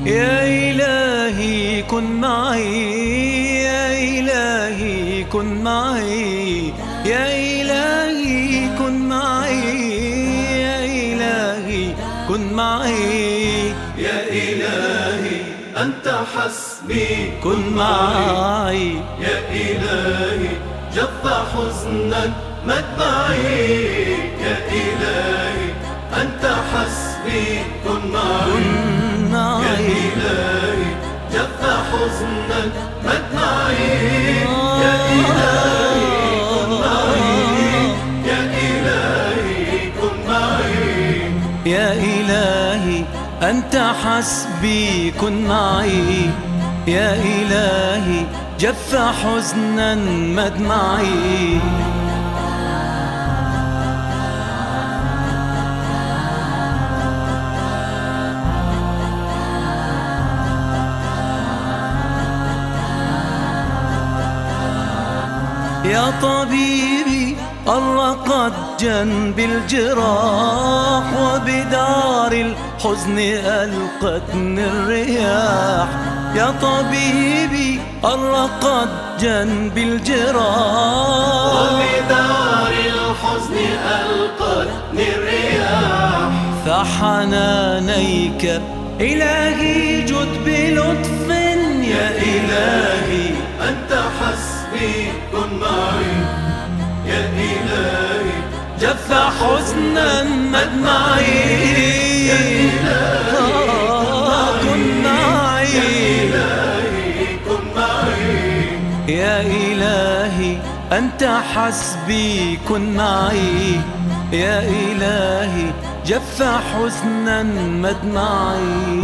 يا إلهي كن معي، يا إلهي كن معي، يا إلهي كن معي، يا إلهي كن معي، يا إلهي أنت حسبي كن معي، يا إلهي جف حزنا مدمعي، يا إلهي أنت حسبي كن معي، يا إلهي جف حزنا مدمعي، يا إلهي كن معي، يا إلهي كن معي، يا إلهي أنت حسبي كن معي، يا إلهي جف حزنا مدمعي. يا طبيبي أرقت جنبي الجراح، وبدار الحزن ألقتني الرياح. يا طبيبي أرقت جنبي الجراح، وبدار الحزن ألقتني الرياح. فحنانيك إلهي جد بلطف، يا إلهي أنت حسبي كن معي، يا إلهي جف حزنا مدمعي، يا إلهي كن معي، يا إلهي كن معي، يا إلهي أنت حسبي كن معي، يا إلهي جف حزنا مدمعي.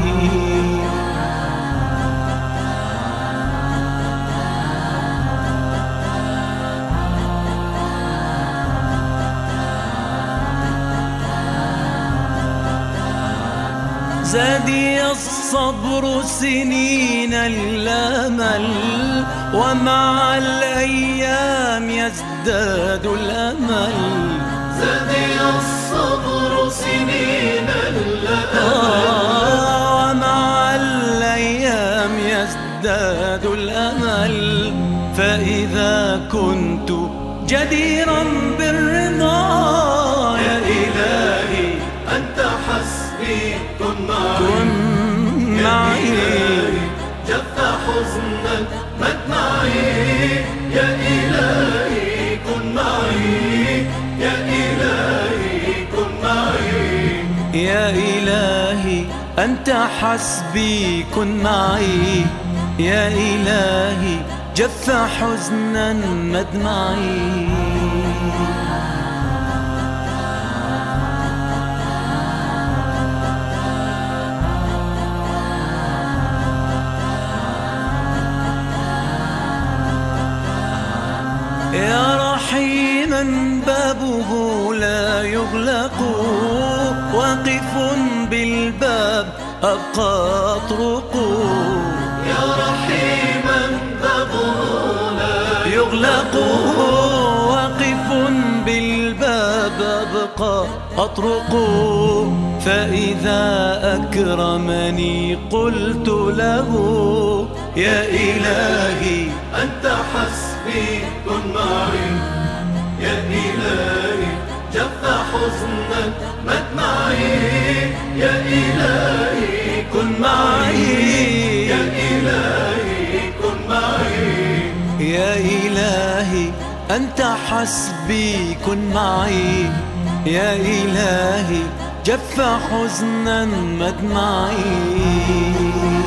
زادي الصبر سنين الأمل، ومع الأيام يزداد الأمل. زادي الصبر سنين الأمل، ومع الأيام يزداد الأمل. فإذا كنت جديرا بالرضا، يا إلهي أنت حسبي كن معي، كن معي، يا إلهي جف حزنا مدمعي، يا إلهي كن معي، يا إلهي كن معي، يا إلهي أنت حسبي كن معي، يا إلهي جف حزنا مدمعي. يا رحيما بابه لا يغلق، واقف بالباب أبقى أطرق. يا رحيما بابه لا يغلق، واقف بالباب أبقى أطرق. فإذا أكرمني قلت له، يا إلهي أنت حسبي كن معي، يا إلهي جف حزنا مدمعي، يا إلهي كن معي، يا إلهي كن معي، يا إلهي أنت حسبي كن معي، يا إلهي جف حزنا مدمعي.